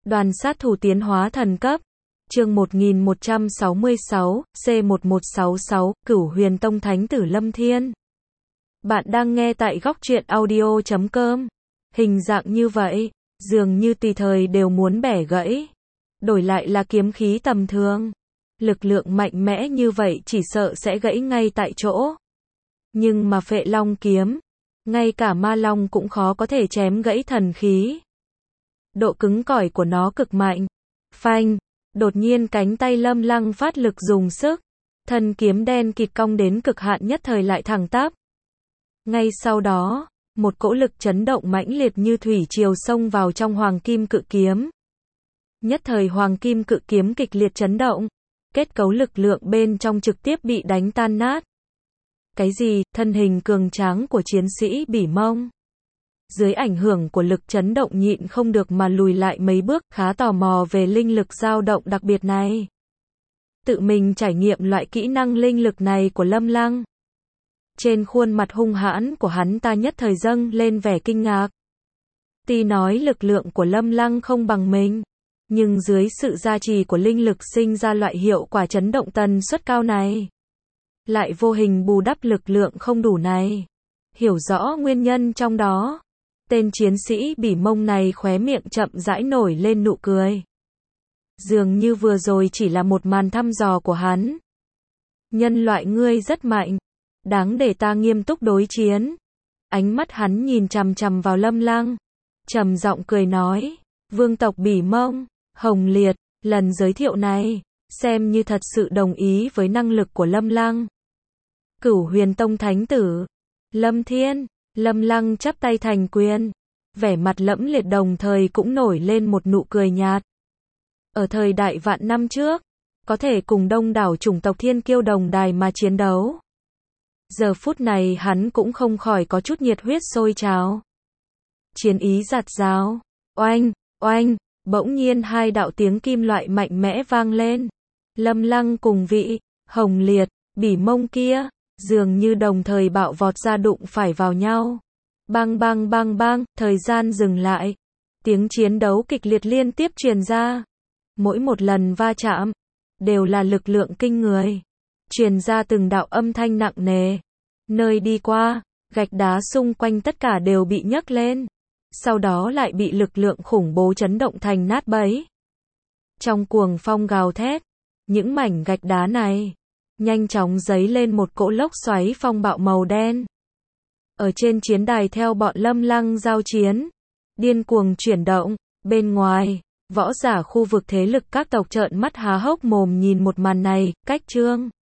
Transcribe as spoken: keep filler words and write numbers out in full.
Đoàn sát thủ tiến hóa thần cấp. Chương một nghìn một trăm sáu mươi sáu, C một một sáu sáu, Cửu Huyền Tông Thánh tử Lâm Thiên. Bạn đang nghe tại góc truyện audio chấm com. Hình dạng như vậy, dường như tùy thời đều muốn bẻ gãy. Đổi lại là kiếm khí tầm thường. Lực lượng mạnh mẽ như vậy chỉ sợ sẽ gãy ngay tại chỗ. Nhưng mà Phệ Long kiếm, ngay cả Ma Long cũng khó có thể chém gãy thần khí. Độ cứng cỏi của nó cực mạnh. Phanh, đột nhiên cánh tay Lâm Lăng phát lực dùng sức. Thân kiếm đen kịt cong đến cực hạn nhất thời lại thẳng tắp. Ngay sau đó, một cỗ lực chấn động mãnh liệt như thủy triều xông vào trong Hoàng Kim Cự Kiếm. Nhất thời Hoàng Kim Cự Kiếm kịch liệt chấn động. Kết cấu lực lượng bên trong trực tiếp bị đánh tan nát. Cái gì? Thân hình cường tráng của chiến sĩ Bỉ Mông. Dưới ảnh hưởng của lực chấn động nhịn không được mà lùi lại mấy bước, khá tò mò về linh lực dao động đặc biệt này. Tự mình trải nghiệm loại kỹ năng linh lực này của Lâm Lăng. Trên khuôn mặt hung hãn của hắn ta nhất thời dâng lên vẻ kinh ngạc. Tuy nói lực lượng của Lâm Lăng không bằng mình, nhưng dưới sự gia trì của linh lực sinh ra loại hiệu quả chấn động tần suất cao này, lại vô hình bù đắp lực lượng không đủ này. Hiểu rõ nguyên nhân trong đó, tên chiến sĩ Bỉ Mông này khóe miệng chậm rãi nổi lên nụ cười. Dường như vừa rồi chỉ là một màn thăm dò của hắn. Nhân loại ngươi rất mạnh, đáng để ta nghiêm túc đối chiến. Ánh mắt hắn nhìn chằm chằm vào Lâm Lăng, trầm giọng cười nói, vương tộc Bỉ Mông, Hồng Liệt, lần giới thiệu này, xem như thật sự đồng ý với năng lực của Lâm Lăng. Cửu Huyền Tông Thánh tử, Lâm Thiên. Lâm Lăng chắp tay thành quyền, vẻ mặt lẫm liệt đồng thời cũng nổi lên một nụ cười nhạt. Ở thời đại vạn năm trước, có thể cùng đông đảo chủng tộc thiên kiêu đồng đài mà chiến đấu. Giờ phút này hắn cũng không khỏi có chút nhiệt huyết sôi trào. Chiến ý giạt rào, oanh, oanh, bỗng nhiên hai đạo tiếng kim loại mạnh mẽ vang lên. Lâm Lăng cùng vị, Hồng Liệt, Bỉ Mông kia, dường như đồng thời bạo vọt ra đụng phải vào nhau. Bang bang bang bang, thời gian dừng lại. Tiếng chiến đấu kịch liệt liên tiếp truyền ra. Mỗi một lần va chạm, đều là lực lượng kinh người. Truyền ra từng đạo âm thanh nặng nề. Nơi đi qua, gạch đá xung quanh tất cả đều bị nhấc lên. Sau đó lại bị lực lượng khủng bố chấn động thành nát bấy. Trong cuồng phong gào thét, những mảnh gạch đá này nhanh chóng dấy lên một cỗ lốc xoáy phong bạo màu đen. Ở trên chiến đài theo bọn Lâm Lăng giao chiến, điên cuồng chuyển động. Bên ngoài, võ giả khu vực thế lực các tộc trợn mắt há hốc mồm nhìn một màn này. Cách Trương